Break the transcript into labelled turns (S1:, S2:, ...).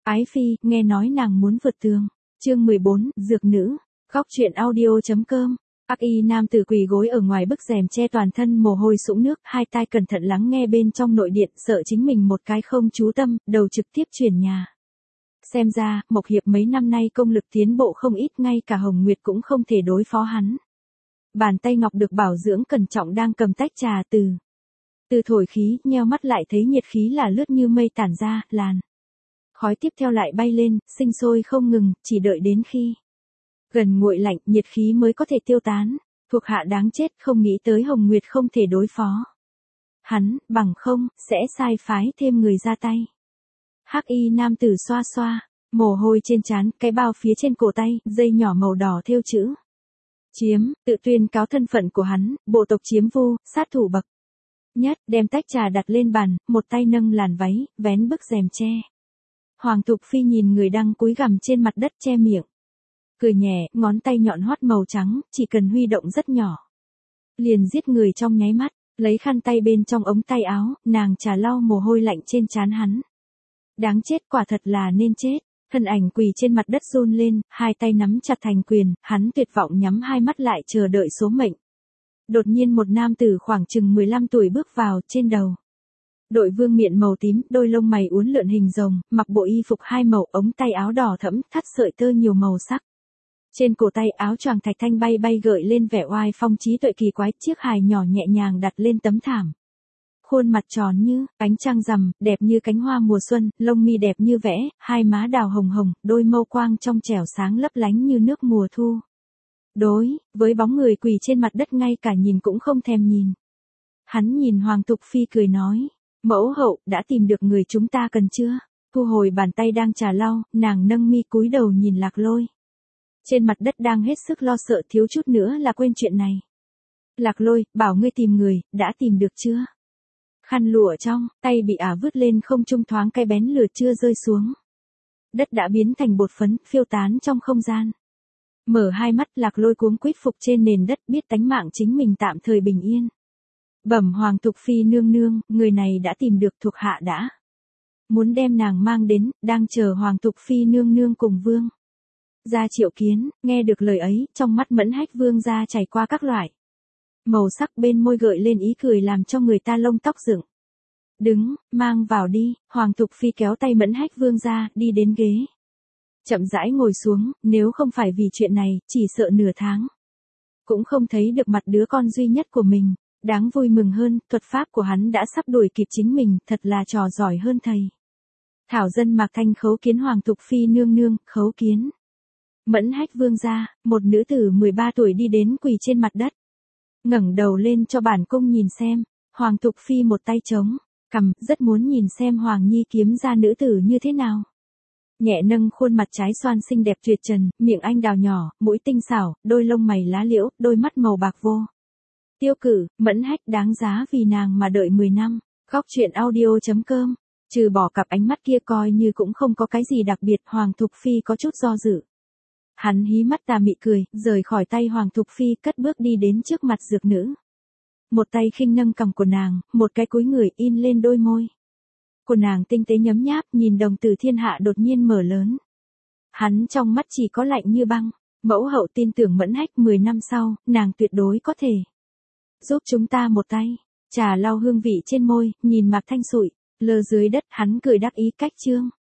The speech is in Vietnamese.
S1: Ái phi, nghe nói nàng muốn vượt tường. Chương 14, Dược nữ. Góc truyện audio.com. Ác y nam tử quỳ gối ở ngoài bức rèm che toàn thân mồ hôi sũng nước, hai tai cẩn thận lắng nghe bên trong nội điện, sợ chính mình một cái không chú tâm, đầu trực tiếp chuyển nhà. Xem ra, Mộc Hiệp mấy năm nay công lực tiến bộ không ít, ngay cả Hồng Nguyệt cũng không thể đối phó hắn. Bàn tay ngọc được bảo dưỡng cẩn trọng đang cầm tách trà từ thổi khí, nheo mắt lại thấy nhiệt khí là lướt như mây tản ra, làn khói tiếp theo lại bay lên, sinh sôi không ngừng, chỉ đợi đến khi gần nguội lạnh, nhiệt khí mới có thể tiêu tán. Thuộc hạ đáng chết, không nghĩ tới Hồng Nguyệt không thể đối phó hắn, bằng không, sẽ sai phái thêm người ra tay. Hắc y nam tử xoa xoa mồ hôi trên trán, cái bao phía trên cổ tay, dây nhỏ màu đỏ thêu chữ chiếm, tự tuyên cáo thân phận của hắn, bộ tộc Chiếm Vu, sát thủ bậc nhất, đem tách trà đặt lên bàn, một tay nâng làn váy, vén bức rèm che. Hoàng Thục Phi nhìn người đang cúi gằm trên mặt đất che miệng, cười nhẹ, ngón tay nhọn hoắt màu trắng, chỉ cần huy động rất nhỏ, liền giết người trong nháy mắt. Lấy khăn tay bên trong ống tay áo, nàng trà lau mồ hôi lạnh trên trán hắn. Đáng chết, quả thật là nên chết. Thân ảnh quỳ trên mặt đất run lên, hai tay nắm chặt thành quyền, hắn tuyệt vọng nhắm hai mắt lại chờ đợi số mệnh. Đột nhiên một nam tử khoảng chừng 15 tuổi bước vào, trên đầu đội vương miện màu tím, đôi lông mày uốn lượn hình rồng, mặc bộ y phục hai màu, ống tay áo đỏ thẫm, thắt sợi tơ nhiều màu sắc. Trên cổ tay áo choàng thạch thanh bay bay gợi lên vẻ oai phong trí tuệ kỳ quái, chiếc hài nhỏ nhẹ nhàng đặt lên tấm thảm. Khuôn mặt tròn như ánh trăng rằm, đẹp như cánh hoa mùa xuân, lông mi đẹp như vẽ, hai má đào hồng hồng, đôi mâu quang trong trẻo sáng lấp lánh như nước mùa thu. Đối với bóng người quỳ trên mặt đất ngay cả nhìn cũng không thèm nhìn. Hắn nhìn Hoàng Thục Phi cười nói, mẫu hậu, đã tìm được người chúng ta cần chưa? Thu hồi bàn tay đang trà lau, nàng nâng mi cúi đầu nhìn Lạc Lôi. Trên mặt đất đang hết sức lo sợ, thiếu chút nữa là quên chuyện này. Lạc Lôi, bảo ngươi tìm người, đã tìm được chưa? Khăn lụa trong tay bị ả vứt lên không trung, thoáng cái bén lửa chưa rơi xuống. Đất đã biến thành bột phấn, phiêu tán trong không gian. Mở hai mắt, Lạc Lôi cuống quýt phục trên nền đất, biết tánh mạng chính mình tạm thời bình yên. Bẩm Hoàng Thục Phi nương nương, người này đã tìm được, thuộc hạ đã muốn đem nàng mang đến, đang chờ Hoàng Thục Phi nương nương cùng vương gia triệu kiến. Nghe được lời ấy, trong mắt Mẫn Hách vương gia chảy qua các loại màu sắc, bên môi gợi lên ý cười làm cho người ta lông tóc dựng đứng. Mang vào đi. Hoàng Thục Phi kéo tay Mẫn Hách vương gia, đi đến ghế, chậm rãi ngồi xuống. Nếu không phải vì chuyện này, chỉ sợ nửa tháng cũng không thấy được mặt đứa con duy nhất của mình. Đáng vui mừng hơn, thuật pháp của hắn đã sắp đuổi kịp chính mình, thật là trò giỏi hơn thầy. Thảo dân Mạc Thanh khấu kiến Hoàng Thục Phi nương nương. Khấu kiến. Mẫn Hách vương gia. Một nữ tử 13 tuổi đi đến, quỳ trên mặt đất, ngẩng đầu lên cho bản cung nhìn xem. Hoàng Thục Phi một tay chống cằm, rất muốn nhìn xem Hoàng Nhi kiếm ra nữ tử như thế nào. Nhẹ nâng khuôn mặt trái xoan xinh đẹp tuyệt trần, miệng anh đào nhỏ, mũi tinh xảo, đôi lông mày lá liễu, đôi mắt màu bạc vô tiêu cử. Mẫn Hách đáng giá vì nàng mà đợi 10 năm. Góc truyện audio.com. Trừ bỏ cặp ánh mắt kia coi như cũng không có cái gì đặc biệt. Hoàng Thục Phi có chút do dự. Hắn hí mắt tà mị cười, rời khỏi tay Hoàng Thục Phi, cất bước đi đến trước mặt dược nữ. Một tay khinh nâng cằm của nàng, một cái cúi người in lên đôi môi của nàng tinh tế nhấm nháp, nhìn đồng tử thiên hạ đột nhiên mở lớn. Hắn trong mắt chỉ có lạnh như băng. Mẫu hậu tin tưởng Mẫn Hách, 10 năm sau, nàng tuyệt đối có thể giúp chúng ta một tay. Trà lau hương vị trên môi, nhìn Mạc Thanh sụi lơ dưới đất, hắn cười đắc ý cách chương.